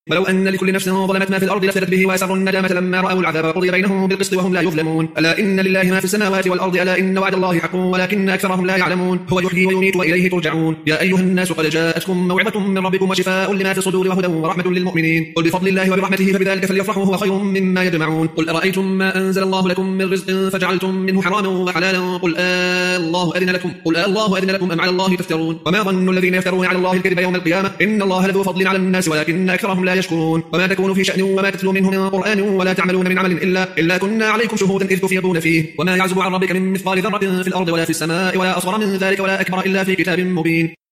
ولو أن لكل نفس ظلمت ما في الأرض لافتدت به وأسروا الندامة لما رأوا العذاب وقضي بينهم بالقسط وهم لا يظلمون. ألا إن لله ما في السماوات والأرض ألا إن وعد الله حق ولكن أكثرهم لا يعلمون. هو يحيي ويميت وإليه ترجعون. يا أيها الناس قد جاءتكم موعظة من ربكم وشفاء لما في الصدور وهدى ورحمة للمؤمنين. قل بفضل الله وبرحمته فبذلك فليفرحوا هو خير مما يجمعون. قل أرأيتم ما أنزل الله لكم من رزق فجعلتم منه حراما وحلالا قل الله أذن لكم أم على الله تفترون. وما ظن الذين يفترون على الله الكذب يوم القيامة إن الله لذو فضل على الناس ولكن أكثرهم لا يشكرون. وما تكون في شأن وما تتلو منه من قرآن ولا تعملون من عمل إلا كنا عليكم شهودا إذ تفيضون فيه. وما يعزب عن ربك من مثقال ذرة في الأرض ولا في السماء ولا أصغر من ذلك ولا أكبر إلا في كتاب مبين.